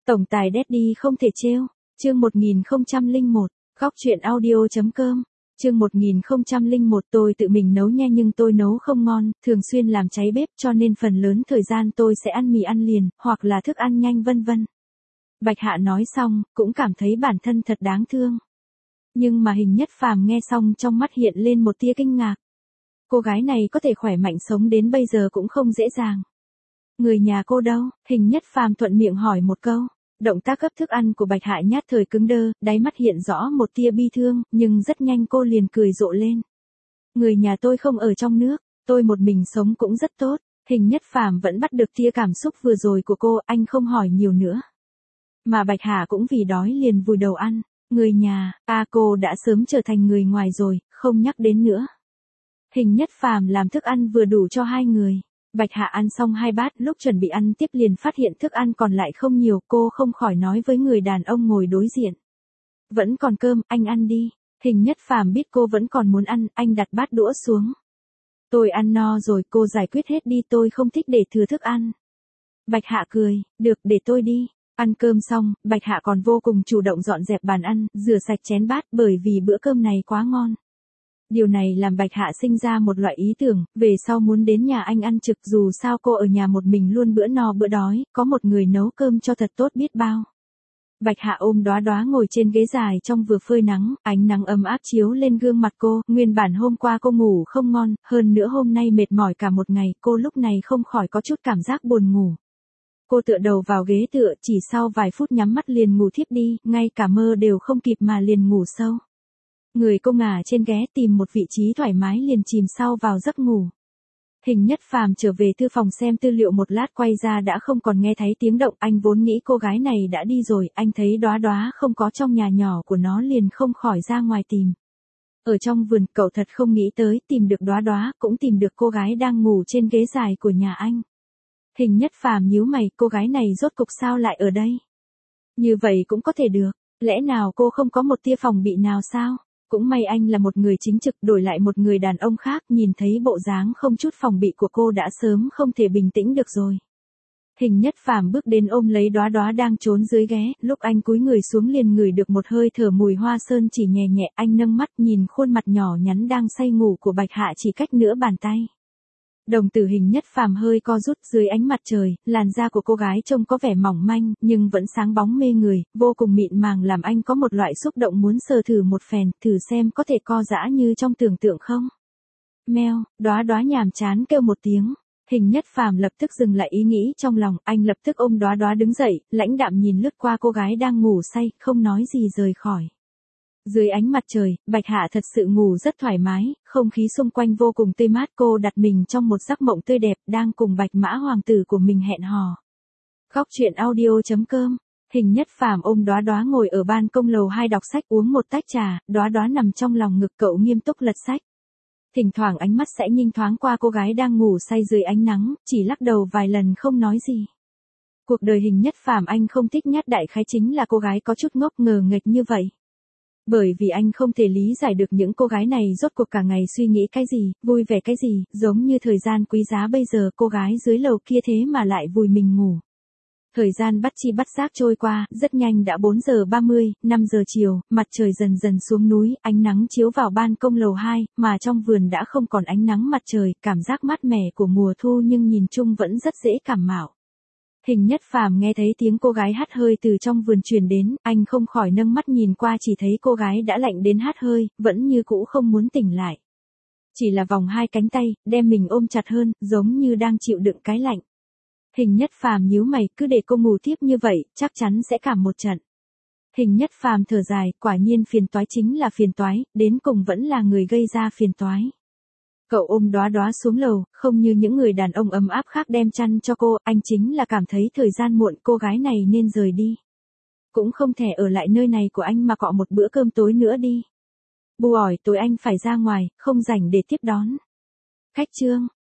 Tổng tài Daddy không thể trêu. Chương 1001, Góc truyện audio.com. Chương 1001 tôi tự mình nấu nha nhưng tôi nấu không ngon, thường xuyên làm cháy bếp cho nên phần lớn thời gian tôi sẽ ăn mì ăn liền, hoặc là thức ăn nhanh vân vân. Bạch Hạ nói xong, cũng cảm thấy bản thân thật đáng thương. Nhưng mà Hình Nhất Phàm nghe xong trong mắt hiện lên một tia kinh ngạc. Cô gái này có thể khỏe mạnh sống đến bây giờ cũng không dễ dàng. Người nhà cô đâu? Hình Nhất Phàm thuận miệng hỏi một câu. Động tác gấp thức ăn của Bạch Hạ nhất thời cứng đơ, đáy mắt hiện rõ một tia bi thương, nhưng rất nhanh cô liền cười rộ lên. Người nhà tôi không ở trong nước, tôi một mình sống cũng rất tốt. Hình Nhất Phàm vẫn bắt được tia cảm xúc vừa rồi của cô, anh không hỏi nhiều nữa. Mà Bạch Hạ cũng vì đói liền vùi đầu ăn. Người nhà, cô đã sớm trở thành người ngoài rồi, không nhắc đến nữa. Hình Nhất Phàm làm thức ăn vừa đủ cho hai người. Bạch Hạ ăn xong 2 bát, lúc chuẩn bị ăn tiếp liền phát hiện thức ăn còn lại không nhiều, cô không khỏi nói với người đàn ông ngồi đối diện. Vẫn còn cơm, anh ăn đi. Hình Nhất Phàm biết cô vẫn còn muốn ăn, anh đặt bát đũa xuống. Tôi ăn no rồi, cô giải quyết hết đi, tôi không thích để thừa thức ăn. Bạch Hạ cười, được, để tôi đi. Ăn cơm xong, Bạch Hạ còn vô cùng chủ động dọn dẹp bàn ăn, rửa sạch chén bát bởi vì bữa cơm này quá ngon. Điều này làm Bạch Hạ sinh ra một loại ý tưởng, về sau muốn đến nhà anh ăn trực, dù sao cô ở nhà một mình luôn bữa no bữa đói, có một người nấu cơm cho thật tốt biết bao. Bạch Hạ ôm Đóa Đóa ngồi trên ghế dài trong vừa phơi nắng, ánh nắng ấm áp chiếu lên gương mặt cô, nguyên bản hôm qua cô ngủ không ngon, hơn nữa hôm nay mệt mỏi cả một ngày, cô lúc này không khỏi có chút cảm giác buồn ngủ. Cô tựa đầu vào ghế tựa, chỉ sau vài phút nhắm mắt liền ngủ thiếp đi, ngay cả mơ đều không kịp mà liền ngủ sâu. Người cô ngả trên ghế tìm một vị trí thoải mái liền chìm sau vào giấc ngủ. Hình Nhất Phàm trở về thư phòng xem tư liệu một lát quay ra đã không còn nghe thấy tiếng động, anh vốn nghĩ cô gái này đã đi rồi, anh thấy Đóa Đóa không có trong nhà nhỏ của nó liền không khỏi ra ngoài tìm. Ở trong vườn, cậu thật không nghĩ tới tìm được Đóa Đóa, cũng tìm được cô gái đang ngủ trên ghế dài của nhà anh. Hình Nhất Phàm nhíu mày, cô gái này rốt cục sao lại ở đây? Như vậy cũng có thể được, lẽ nào cô không có một tia phòng bị nào sao? Cũng may anh là một người chính trực, đổi lại một người đàn ông khác, nhìn thấy bộ dáng không chút phòng bị của cô đã sớm không thể bình tĩnh được rồi. Hình Nhất Phàm bước đến ôm lấy Đóa Đóa đang trốn dưới ghế, lúc anh cúi người xuống liền ngửi được một hơi thở mùi hoa sơn chỉ nhẹ nhẹ, anh nâng mắt nhìn khuôn mặt nhỏ nhắn đang say ngủ của Bạch Hạ chỉ cách nửa bàn tay. Đồng tử Hình Nhất Phàm hơi co rút, dưới ánh mặt trời, làn da của cô gái trông có vẻ mỏng manh, nhưng vẫn sáng bóng mê người, vô cùng mịn màng làm anh có một loại xúc động muốn sờ thử một phen, thử xem có thể co giãn như trong tưởng tượng không. Meo, Đóa Đóa nhàm chán kêu một tiếng. Hình Nhất Phàm lập tức dừng lại ý nghĩ trong lòng, anh lập tức ôm Đóa Đóa đứng dậy, lãnh đạm nhìn lướt qua cô gái đang ngủ say, không nói gì rời khỏi. Dưới ánh mặt trời, Bạch Hạ thật sự ngủ rất thoải mái, không khí xung quanh vô cùng tươi mát, cô đặt mình trong một giấc mộng tươi đẹp, đang cùng Bạch Mã hoàng tử của mình hẹn hò. Góc truyện audio.com. Hình Nhất Phàm ôm Đóa Đóa ngồi ở ban công lầu 2 đọc sách uống một tách trà, Đóa Đóa nằm trong lòng ngực cậu nghiêm túc lật sách. Thỉnh thoảng ánh mắt sẽ nhìn thoáng qua cô gái đang ngủ say dưới ánh nắng, chỉ lắc đầu vài lần không nói gì. Cuộc đời Hình Nhất Phàm anh không thích nhất đại khái chính là cô gái có chút ngốc ngờ nghệch như vậy. Bởi vì anh không thể lý giải được những cô gái này rốt cuộc cả ngày suy nghĩ cái gì, vui vẻ cái gì, giống như thời gian quý giá bây giờ cô gái dưới lầu kia thế mà lại vùi mình ngủ. Thời gian bắt chi bắt giác trôi qua, rất nhanh đã 4 giờ 30, 5 giờ chiều, mặt trời dần dần xuống núi, ánh nắng chiếu vào ban công lầu 2, mà trong vườn đã không còn ánh nắng mặt trời, cảm giác mát mẻ của mùa thu nhưng nhìn chung vẫn rất dễ cảm mạo. Hình Nhất Phàm nghe thấy tiếng cô gái hắt hơi từ trong vườn truyền đến, anh không khỏi nâng mắt nhìn qua chỉ thấy cô gái đã lạnh đến hắt hơi, vẫn như cũ không muốn tỉnh lại. Chỉ là vòng hai cánh tay, đem mình ôm chặt hơn, giống như đang chịu đựng cái lạnh. Hình Nhất Phàm nhíu mày, cứ để cô ngủ tiếp như vậy, chắc chắn sẽ cảm một trận. Hình Nhất Phàm thở dài, quả nhiên phiền toái chính là phiền toái, đến cùng vẫn là người gây ra phiền toái. Cậu ôm Đóa Đóa xuống lầu, không như những người đàn ông ấm áp khác đem chăn cho cô, anh chính là cảm thấy thời gian muộn cô gái này nên rời đi. Cũng không thể ở lại nơi này của anh mà cọ một bữa cơm tối nữa đi. Bu ỏi tối anh phải ra ngoài, không rảnh để tiếp đón. Khách trương,